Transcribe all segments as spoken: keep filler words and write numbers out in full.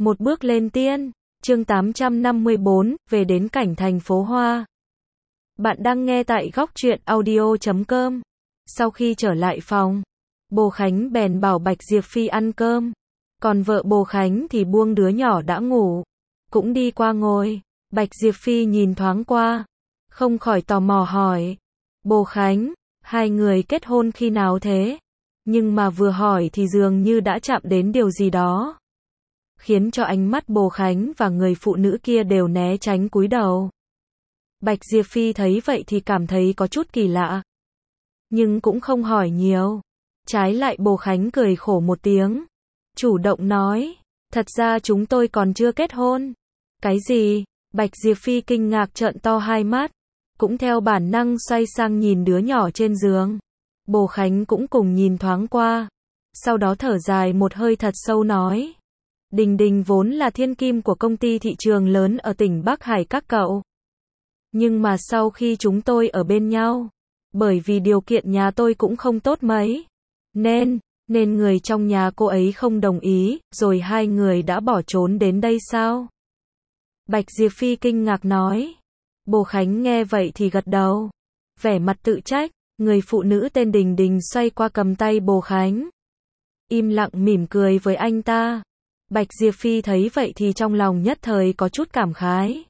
Một bước lên tiên, chương tám trăm năm mươi bốn, về đến cảnh thành phố Hoa. Bạn đang nghe tại góc truyện audio chấm com. Sau khi trở lại phòng, Bồ Khánh bèn bảo Bạch Diệp Phi ăn cơm. Còn vợ Bồ Khánh thì buông đứa nhỏ đã ngủ, cũng đi qua ngồi. Bạch Diệp Phi nhìn thoáng qua, không khỏi tò mò hỏi. Bồ Khánh, hai người kết hôn khi nào thế? Nhưng mà vừa hỏi thì dường như đã chạm đến điều gì đó, khiến cho ánh mắt Bồ Khánh và người phụ nữ kia đều né tránh cúi đầu. Bạch Diệp Phi thấy vậy thì cảm thấy có chút kỳ lạ, nhưng cũng không hỏi nhiều. Trái lại Bồ Khánh cười khổ một tiếng, chủ động nói, thật ra chúng tôi còn chưa kết hôn. Cái gì? Bạch Diệp Phi kinh ngạc trợn to hai mắt, cũng theo bản năng xoay sang nhìn đứa nhỏ trên giường. Bồ Khánh cũng cùng nhìn thoáng qua, sau đó thở dài một hơi thật sâu nói, Đình Đình vốn là thiên kim của công ty thị trường lớn ở tỉnh Bắc Hải các cậu. Nhưng mà sau khi chúng tôi ở bên nhau, bởi vì điều kiện nhà tôi cũng không tốt mấy, nên, nên người trong nhà cô ấy không đồng ý, rồi hai người đã bỏ trốn đến đây sao? Bạch Diệp Phi kinh ngạc nói. Bồ Khánh nghe vậy thì gật đầu, vẻ mặt tự trách. Người phụ nữ tên Đình Đình xoay qua cầm tay Bồ Khánh, im lặng mỉm cười với anh ta. Bạch Diệp Phi thấy vậy thì trong lòng nhất thời có chút cảm khái.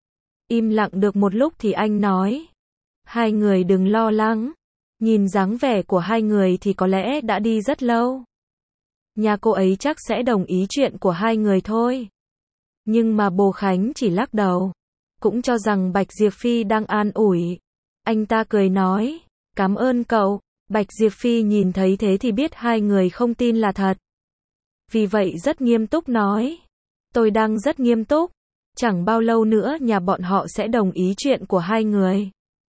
Im lặng được một lúc thì anh nói, hai người đừng lo lắng, nhìn dáng vẻ của hai người thì có lẽ đã đi rất lâu. Nhà cô ấy chắc sẽ đồng ý chuyện của hai người thôi. Nhưng mà Bồ Khánh chỉ lắc đầu, cũng cho rằng Bạch Diệp Phi đang an ủi. Anh ta cười nói, cảm ơn cậu. Bạch Diệp Phi nhìn thấy thế thì biết hai người không tin là thật. Vì vậy rất nghiêm túc nói, tôi đang rất nghiêm túc, chẳng bao lâu nữa nhà bọn họ sẽ đồng ý chuyện của hai người.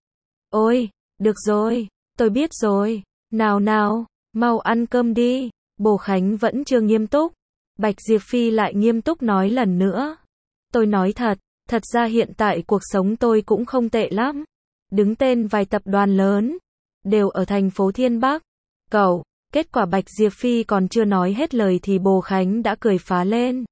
Ôi, được rồi, tôi biết rồi, nào nào, mau ăn cơm đi. Bồ Khánh vẫn chưa nghiêm túc, Bạch Diệp Phi lại nghiêm túc nói lần nữa, tôi nói thật, thật ra hiện tại cuộc sống tôi cũng không tệ lắm, đứng tên vài tập đoàn lớn, đều ở thành phố Thiên Bắc. Cậu, kết quả Bạch Diệp Phi còn chưa nói hết lời thì Bồ Khánh đã cười phá lên.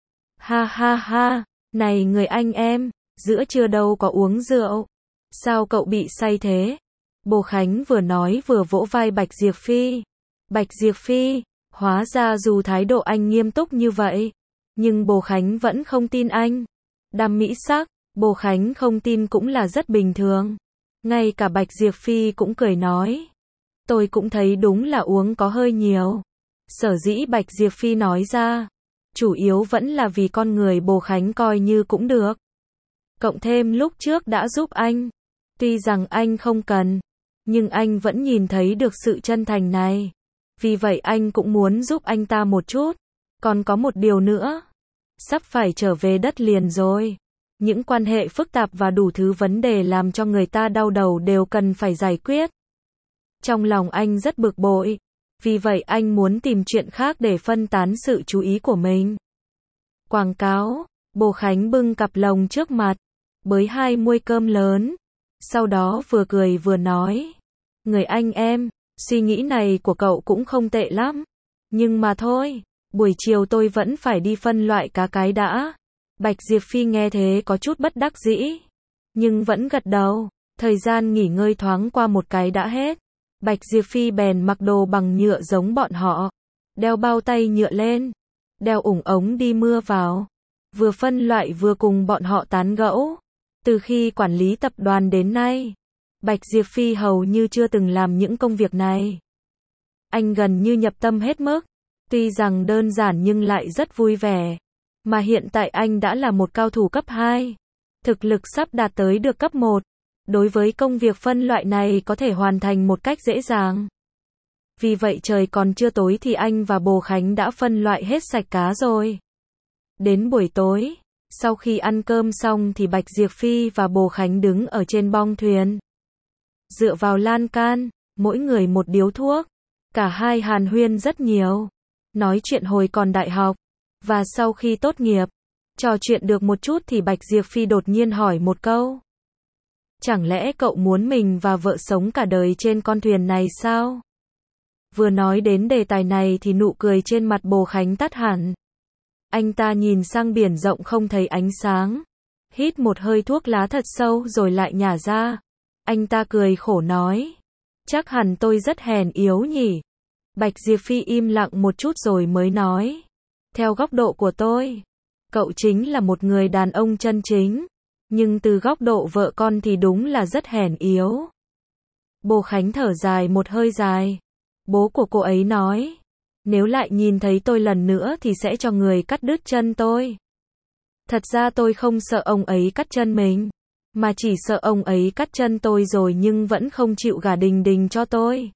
Ha ha ha, này người anh em, giữa trưa đâu có uống rượu, sao cậu bị say thế? Bồ Khánh vừa nói vừa vỗ vai Bạch Diệp Phi. Bạch Diệp Phi, hóa ra dù thái độ anh nghiêm túc như vậy, nhưng Bồ Khánh vẫn không tin anh. Đam mỹ sắc, Bồ Khánh không tin cũng là rất bình thường. Ngay cả Bạch Diệp Phi cũng cười nói, tôi cũng thấy đúng là uống có hơi nhiều. Sở dĩ Bạch Diệp Phi nói ra, chủ yếu vẫn là vì con người Bồ Khánh coi như cũng được. Cộng thêm lúc trước đã giúp anh, tuy rằng anh không cần, nhưng anh vẫn nhìn thấy được sự chân thành này. Vì vậy anh cũng muốn giúp anh ta một chút. Còn có một điều nữa, sắp phải trở về đất liền rồi. Những quan hệ phức tạp và đủ thứ vấn đề làm cho người ta đau đầu đều cần phải giải quyết. Trong lòng anh rất bực bội, vì vậy anh muốn tìm chuyện khác để phân tán sự chú ý của mình. Quảng cáo, Bồ Khánh bưng cặp lồng trước mặt, bới hai muôi cơm lớn, sau đó vừa cười vừa nói, người anh em, suy nghĩ này của cậu cũng không tệ lắm, nhưng mà thôi, buổi chiều tôi vẫn phải đi phân loại cá cái đã. Bạch Diệp Phi nghe thế có chút bất đắc dĩ, nhưng vẫn gật đầu. Thời gian nghỉ ngơi thoáng qua một cái đã hết. Bạch Diệp Phi bèn mặc đồ bằng nhựa giống bọn họ, đeo bao tay nhựa lên, đeo ủng ống đi mưa vào, vừa phân loại vừa cùng bọn họ tán gẫu. Từ khi quản lý tập đoàn đến nay, Bạch Diệp Phi hầu như chưa từng làm những công việc này. Anh gần như nhập tâm hết mức, tuy rằng đơn giản nhưng lại rất vui vẻ. Mà hiện tại anh đã là một cao thủ cấp hai, thực lực sắp đạt tới được cấp một. Đối với công việc phân loại này có thể hoàn thành một cách dễ dàng. Vì vậy trời còn chưa tối thì anh và Bồ Khánh đã phân loại hết sạch cá rồi. Đến buổi tối, sau khi ăn cơm xong thì Bạch Diệp Phi và Bồ Khánh đứng ở trên bong thuyền, dựa vào lan can, mỗi người một điếu thuốc. Cả hai hàn huyên rất nhiều, nói chuyện hồi còn đại học, và sau khi tốt nghiệp. Trò chuyện được một chút thì Bạch Diệp Phi đột nhiên hỏi một câu. Chẳng lẽ cậu muốn mình và vợ sống cả đời trên con thuyền này sao? Vừa nói đến đề tài này thì nụ cười trên mặt Bồ Khánh tắt hẳn. Anh ta nhìn sang biển rộng không thấy ánh sáng. Hít một hơi thuốc lá thật sâu rồi lại nhả ra. Anh ta cười khổ nói. Chắc hẳn tôi rất hèn yếu nhỉ. Bạch Diệp Phi im lặng một chút rồi mới nói. Theo góc độ của tôi, cậu chính là một người đàn ông chân chính. Nhưng từ góc độ vợ con thì đúng là rất hèn yếu. Bồ Khánh thở dài một hơi dài. Bố của cô ấy nói. Nếu lại nhìn thấy tôi lần nữa thì sẽ cho người cắt đứt chân tôi. Thật ra tôi không sợ ông ấy cắt chân mình. Mà chỉ sợ ông ấy cắt chân tôi rồi nhưng vẫn không chịu gả Đình Đình cho tôi.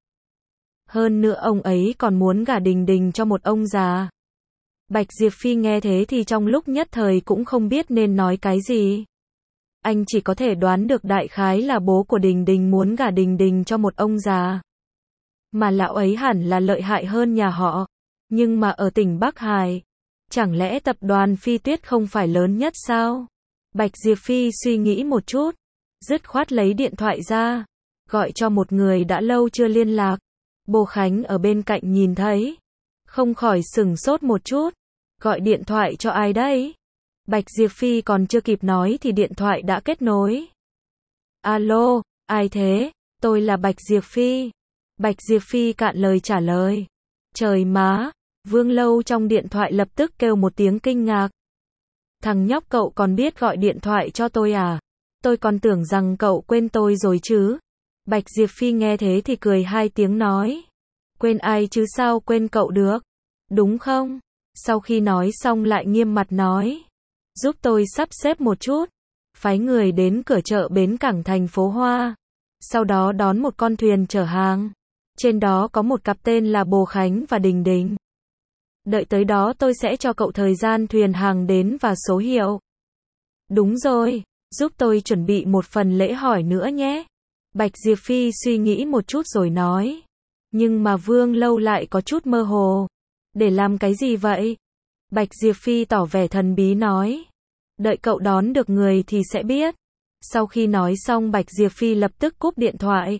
Hơn nữa ông ấy còn muốn gả Đình Đình cho một ông già. Bạch Diệp Phi nghe thế thì trong lúc nhất thời cũng không biết nên nói cái gì. Anh chỉ có thể đoán được đại khái là bố của Đình Đình muốn gả Đình Đình cho một ông già. Mà lão ấy hẳn là lợi hại hơn nhà họ. Nhưng mà ở tỉnh Bắc Hải, chẳng lẽ tập đoàn Phi Tuyết không phải lớn nhất sao? Bạch Diệp Phi suy nghĩ một chút, dứt khoát lấy điện thoại ra, gọi cho một người đã lâu chưa liên lạc. Bồ Khánh ở bên cạnh nhìn thấy, không khỏi sửng sốt một chút. Gọi điện thoại cho ai đấy? Bạch Diệp Phi còn chưa kịp nói thì điện thoại đã kết nối. Alo, ai thế? Tôi là Bạch Diệp Phi. Bạch Diệp Phi cạn lời trả lời. Trời má, Vương Lâu trong điện thoại lập tức kêu một tiếng kinh ngạc. Thằng nhóc cậu còn biết gọi điện thoại cho tôi à? Tôi còn tưởng rằng cậu quên tôi rồi chứ. Bạch Diệp Phi nghe thế thì cười hai tiếng nói. Quên ai chứ sao quên cậu được? Đúng không? Sau khi nói xong lại nghiêm mặt nói. Giúp tôi sắp xếp một chút. Phái người đến cửa chợ bến cảng thành phố Hoa. Sau đó đón một con thuyền chở hàng. Trên đó có một cặp tên là Bồ Khánh và Đình Đình. Đợi tới đó tôi sẽ cho cậu thời gian thuyền hàng đến và số hiệu. Đúng rồi, giúp tôi chuẩn bị một phần lễ hỏi nữa nhé. Bạch Diệp Phi suy nghĩ một chút rồi nói. Nhưng mà Vương Lâu lại có chút mơ hồ. Để làm cái gì vậy? Bạch Diệp Phi tỏ vẻ thần bí nói. Đợi cậu đón được người thì sẽ biết. Sau khi nói xong Bạch Diệp Phi lập tức cúp điện thoại.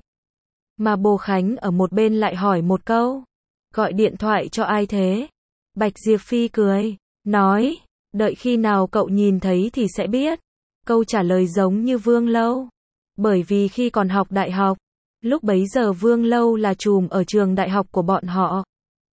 Mà Bồ Khánh ở một bên lại hỏi một câu. Gọi điện thoại cho ai thế? Bạch Diệp Phi cười, nói. Đợi khi nào cậu nhìn thấy thì sẽ biết. Câu trả lời giống như Vương Lâu. Bởi vì khi còn học đại học, lúc bấy giờ Vương Lâu là trùm ở trường đại học của bọn họ.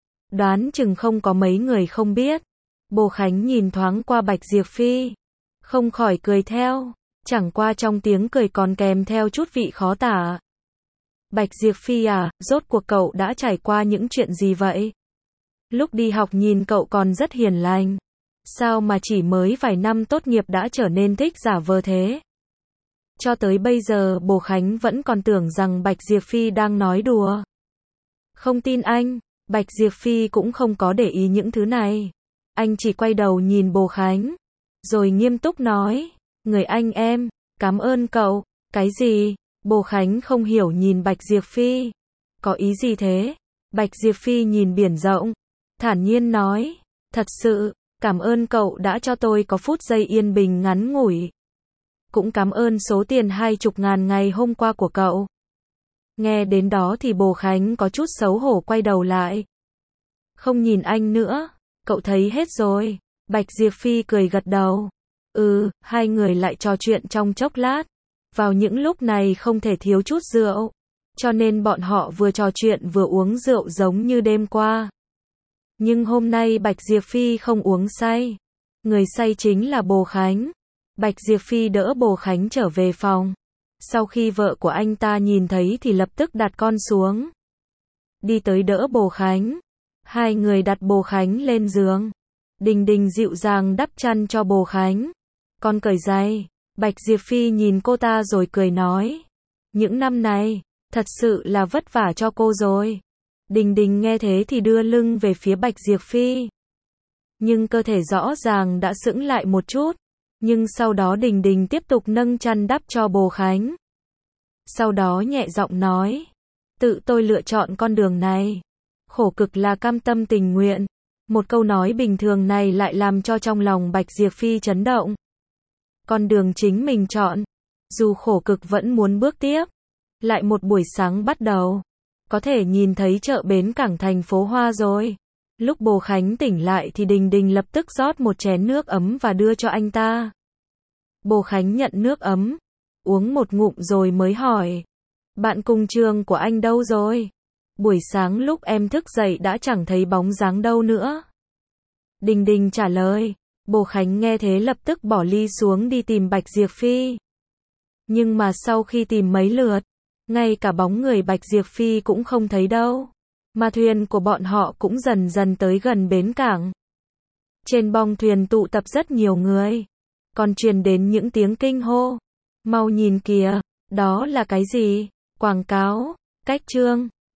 Đoán chừng không có mấy người không biết. Bồ Khánh nhìn thoáng qua Bạch Diệp Phi. Không khỏi cười theo. Chẳng qua trong tiếng cười còn kèm theo chút vị khó tả. Bạch Diệp Phi à, rốt cuộc cậu đã trải qua những chuyện gì vậy? Lúc đi học nhìn cậu còn rất hiền lành. Sao mà chỉ mới vài năm tốt nghiệp đã trở nên thích giả vờ thế? Cho tới bây giờ Bồ Khánh vẫn còn tưởng rằng Bạch Diệp Phi đang nói đùa. Không tin anh, Bạch Diệp Phi cũng không có để ý những thứ này. Anh chỉ quay đầu nhìn Bồ Khánh. Rồi nghiêm túc nói. Người anh em, cảm ơn cậu. Cái gì? Bồ Khánh không hiểu nhìn Bạch Diệp Phi. Có ý gì thế? Bạch Diệp Phi nhìn biển rộng. Thản nhiên nói. Thật sự, cảm ơn cậu đã cho tôi có phút giây yên bình ngắn ngủi. Cũng cảm ơn số tiền hai chục ngàn ngày hôm qua của cậu. Nghe đến đó thì Bồ Khánh có chút xấu hổ quay đầu lại. Không nhìn anh nữa, cậu thấy hết rồi. Bạch Diệp Phi cười gật đầu. Ừ, hai người lại trò chuyện trong chốc lát. Vào những lúc này không thể thiếu chút rượu. Cho nên bọn họ vừa trò chuyện vừa uống rượu giống như đêm qua. Nhưng hôm nay Bạch Diệp Phi không uống say. Người say chính là Bồ Khánh. Bạch Diệp Phi đỡ Bồ Khánh trở về phòng. Sau khi vợ của anh ta nhìn thấy thì lập tức đặt con xuống. Đi tới đỡ Bồ Khánh. Hai người đặt Bồ Khánh lên giường. Đình Đình dịu dàng đắp chăn cho Bồ Khánh. Con cởi giày. Bạch Diệp Phi nhìn cô ta rồi cười nói. Những năm này, thật sự là vất vả cho cô rồi. Đình Đình nghe thế thì đưa lưng về phía Bạch Diệp Phi. Nhưng cơ thể rõ ràng đã sững lại một chút. Nhưng sau đó Đình Đình tiếp tục nâng chăn đắp cho Bồ Khánh. Sau đó nhẹ giọng nói. Tự tôi lựa chọn con đường này. Khổ cực là cam tâm tình nguyện. Một câu nói bình thường này lại làm cho trong lòng Bạch Diệp Phi chấn động. Con đường chính mình chọn. Dù khổ cực vẫn muốn bước tiếp. Lại một buổi sáng bắt đầu. Có thể nhìn thấy chợ bến cảng thành phố Hoa rồi. Lúc Bồ Khánh tỉnh lại thì Đình Đình lập tức rót một chén nước ấm và đưa cho anh ta. Bồ Khánh nhận nước ấm, uống một ngụm rồi mới hỏi. Bạn cùng trường của anh đâu rồi? Buổi sáng lúc em thức dậy đã chẳng thấy bóng dáng đâu nữa. Đình Đình trả lời. Bồ Khánh nghe thế lập tức bỏ ly xuống đi tìm Bạch Diệp Phi. Nhưng mà sau khi tìm mấy lượt, ngay cả bóng người Bạch Diệp Phi cũng không thấy đâu. Mà thuyền của bọn họ cũng dần dần tới gần bến cảng. Trên bong thuyền tụ tập rất nhiều người. Còn truyền đến những tiếng kinh hô. Mau nhìn kìa, đó là cái gì? Quảng cáo, cách chương.